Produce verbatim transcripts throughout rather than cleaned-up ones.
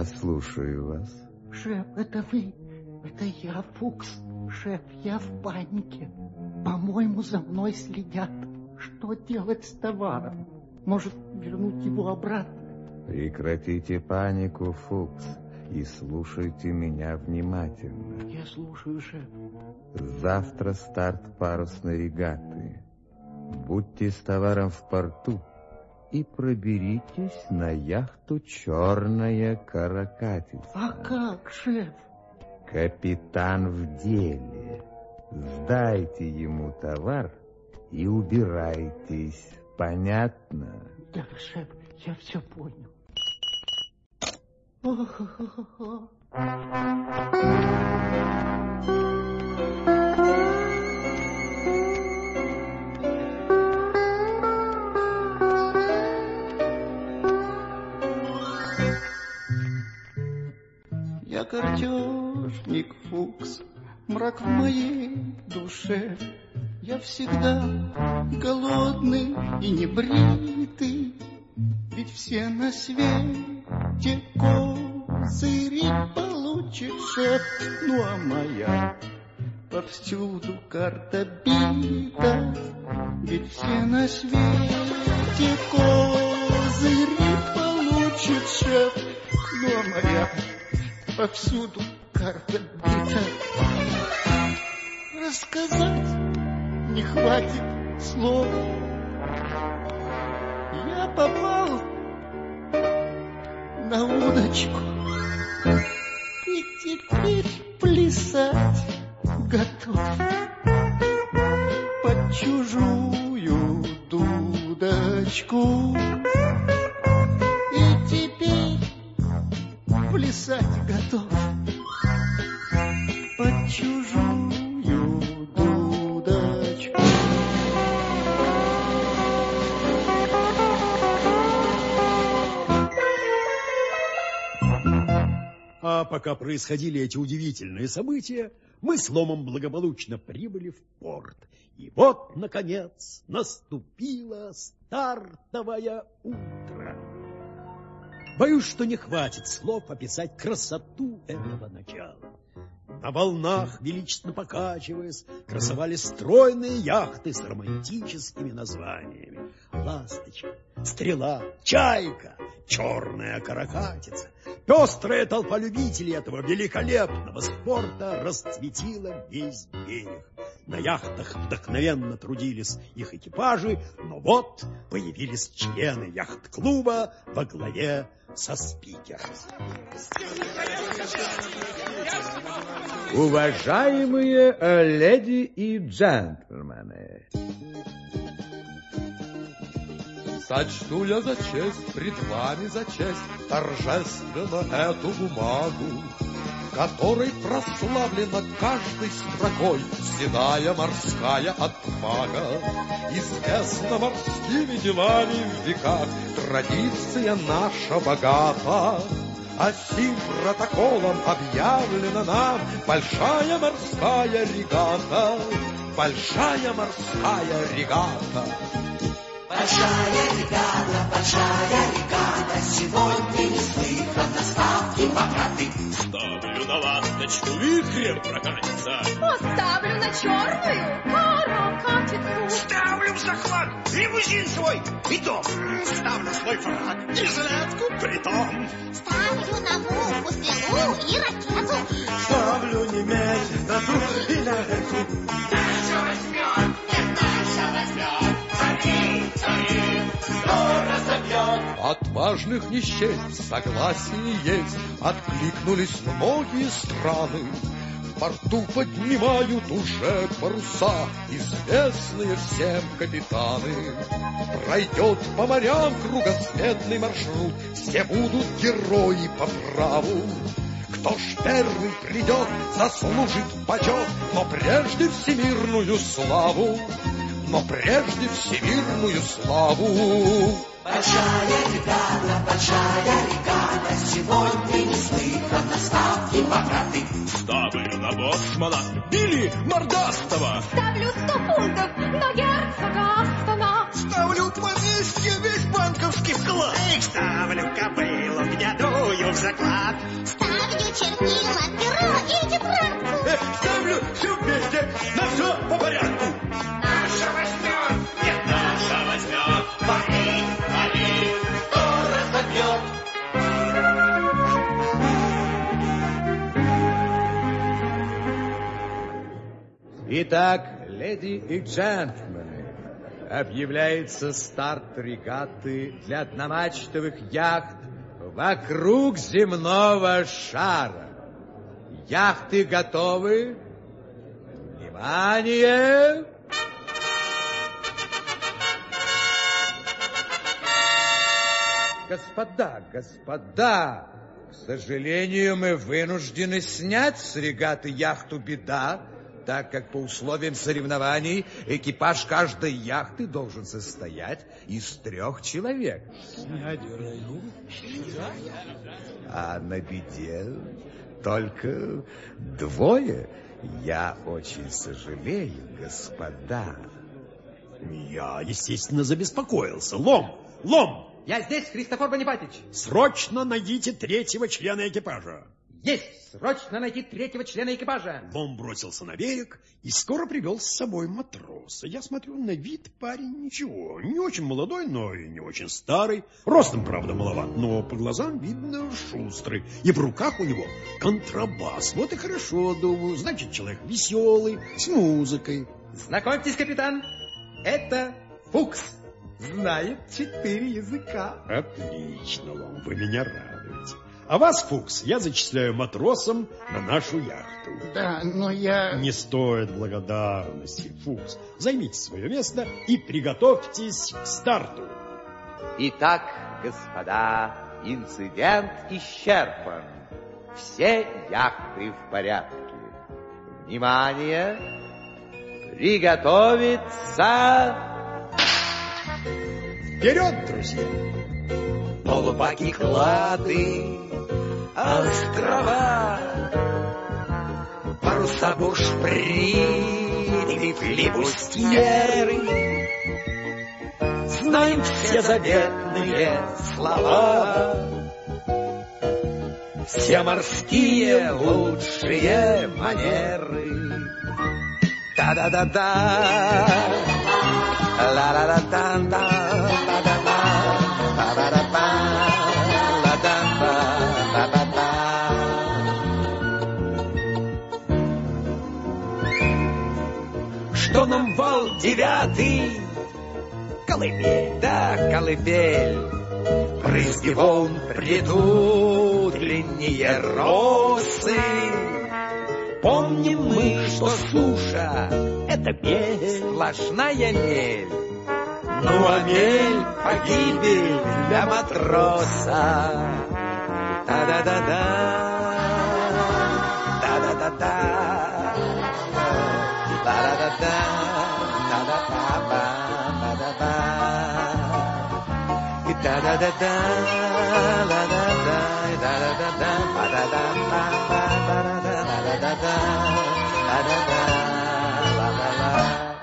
Я слушаю вас. Шеф, это вы? Это я, Фукс. Шеф, я в панике. По-моему, за мной следят. Что делать с товаром? Может, вернуть его обратно? Прекратите панику, Фукс, и слушайте меня внимательно. Я слушаю, шеф. Завтра старт парусной регаты. Будьте с товаром в порту и проберитесь на яхту «Черная каракатица». А как, шеф? Капитан в деле. Сдайте ему товар и убирайтесь. Понятно? Да, шеф, я все понял. О-хо-хо-хо. Я картежник, Фукс, мрак в моей душе. Я всегда голодный и небритый, ведь все на свете козыри получит шеф. Ну а моя повсюду карта бита, ведь все на свете козыри получит шеф. Ну а моя повсюду карта бита. Рассказать не хватит слов. Я попал на удочку и теперь плясать готов под чужую дудочку. И теперь плясать готов под чужую дудочку. А пока происходили эти удивительные события, мы с Ломом благополучно прибыли в порт. И вот, наконец, наступило стартовое утро. Боюсь, что не хватит слов описать красоту этого начала. На волнах, величественно покачиваясь, красовались стройные яхты с романтическими названиями. «Ласточка», «Стрела», «Чайка», «Черная каракатица». Пестрая толпа любителей этого великолепного спорта расцветила весь берег. На яхтах вдохновенно трудились их экипажи, но вот появились члены яхт-клуба во главе со спикером. Уважаемые леди и джентльмены, сочту я за честь, пред вами за честь, торжественно эту бумагу, которой прославлена каждой строкой седая морская отвага. Известна морскими делами в веках традиция наша богата, а сим протоколом объявлена нам большая морская регата, большая морская регата. Большая регата, большая регата, сегодня неслыханно ставки покаты. Ставлю на ласточку, вихрем прокатится. Поставлю на черную каракатицу. Ставлю в захват лимузин свой и дом. Ставлю свой фраг и жилетку притом. Ставлю на муху, стрелу и ракету. Ставлю не медь, на дух и на реку. Наша возьмет, нет, наша возьмет. Цари, цари, кто разобьет. Отважных не счесть, согласие есть, откликнулись многие страны. В порту поднимают уже паруса известные всем капитаны. Пройдет по морям кругосветный маршрут, все будут герои по праву. Кто ж первый придет, заслужит почет, но прежде всемирную славу, но прежде всемирную славу. Большая регата, большая регата, сегодня неслыханно ставки покаты. Ставлю на боцмана или мордастого. Ставлю сто фунтов на герцога Астона. Ставлю поместье весь банковский вклад. Ставлю кобылу гнедую в заклад. ребят. Ставлю чернила, перо и тетрадку. Э, ставлю все вместе, на все по порядку. Наша возьмет, нет, наша возьмет. Вали, вали, кто разобьет. Итак, леди и джентльмены, объявляется старт регаты для одномачтовых яхт вокруг земного шара. Яхты готовы? Внимание! Господа, господа, к сожалению, мы вынуждены снять с регаты яхту «Беда», так как по условиям соревнований экипаж каждой яхты должен состоять из трех человек. А на «Беде» только двое. Я очень сожалею, господа. Я, естественно, забеспокоился. Лом, Лом! Я здесь, Христофор Бонифатич. Срочно найдите третьего члена экипажа. Есть! Срочно найти третьего члена экипажа. Лом бросился на берег и скоро привел с собой матроса. Я смотрю, на вид парень ничего. Не очень молодой, но и не очень старый. Ростом, правда, маловат, но по глазам видно шустрый. И в руках у него контрабас. Вот и хорошо, думаю. Значит, человек веселый, с музыкой. Знакомьтесь, капитан, это Фукс. Знает четыре языка. Отлично, Лом, вы меня радуете. А вас, Фукс, я зачисляю матросом на нашу яхту. Да, но я... Не стоит благодарности, Фукс. Займите свое место и приготовьтесь к старту. Итак, господа, инцидент исчерпан. Все яхты в порядке. Внимание! Приготовиться! Вперед, друзья! Полупаки, клады, острова, паруса, бушприты, флибустьеры. Знаем все заветные слова, все морские лучшие манеры. Та-да-да-да, ла-ла-ла-да-да, та-да-да, та-да-да-да. Что нам вал девятый? Колыбель, да, колыбель. Брызги волн предутренние росы. Помним мы, что суша — это мель, сплошная мель. Ну а мель — погибель для матроса. Та-да-да-да, та-да-да-да, та-да-да-да, та-да-да-ба, та-да-ба, та-да-да-да, та-да-да, та-да-да-да, та-да-да-ба, та-да-да-да, та-да-да, та-да-да.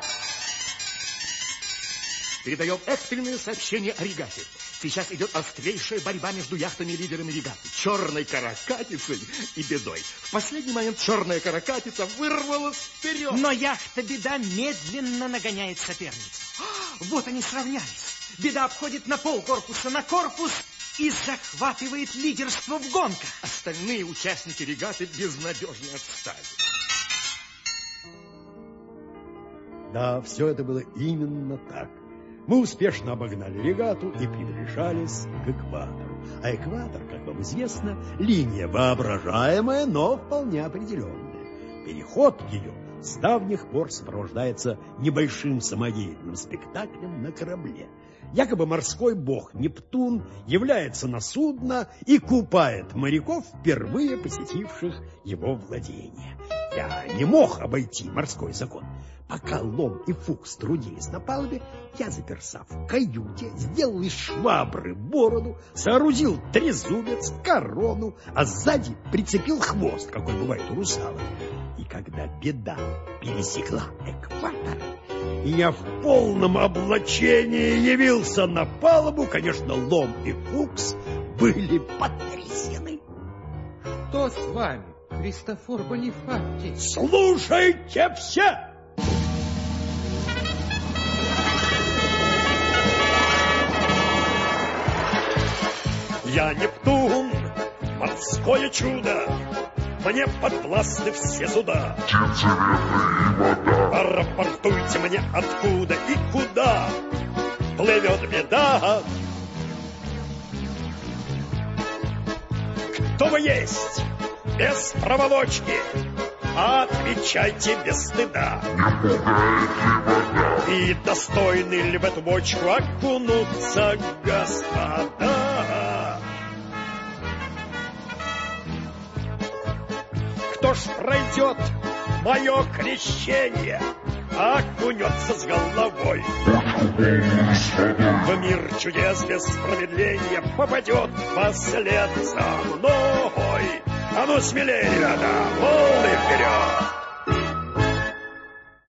Передаем экстренное сообщение о регате. Сейчас идет острейшая борьба между яхтами и лидерами регаты. Черной каракатицей и Бедой. В последний момент черная каракатица вырвалась вперед. Но яхта «Беда» медленно нагоняет соперницу. Вот они сравнялись. «Беда» обходит на пол корпуса на корпус и захватывает лидерство в гонках. Остальные участники регаты безнадежно отстали. Да, все это было именно так. Мы успешно обогнали регату и приближались к экватору. А экватор, как вам известно, линия воображаемая, но вполне определенная. Переход ее с давних пор сопровождается небольшим самодеятельным спектаклем на корабле. Якобы морской бог Нептун является на судно и купает моряков, впервые посетивших его владение. Я не мог обойти морской закон. Пока Лом и Фукс трудились на палубе, я заперся в каюте, сделал из швабры бороду, соорудил трезубец, корону, а сзади прицепил хвост, какой бывает у русалок. И когда Беда пересекла экватор, я в полном облачении явился на палубу, конечно, Лом и Фукс были потрясены. Что с вами, Христофор Бонифатий? Слушайте все! Я Нептун, морское чудо, мне подвластны все суда. Рапортуйте мне, откуда и куда плывет беда. Кто вы есть, без проволочки, отвечайте без стыда. И достойны ли в эту бочку окунуться, господа? Кто ж пройдет мое крещение, окунется с головой в мир чудес без промедления, попадет вслед за мной. А ну смелее, ребята, волны вперед!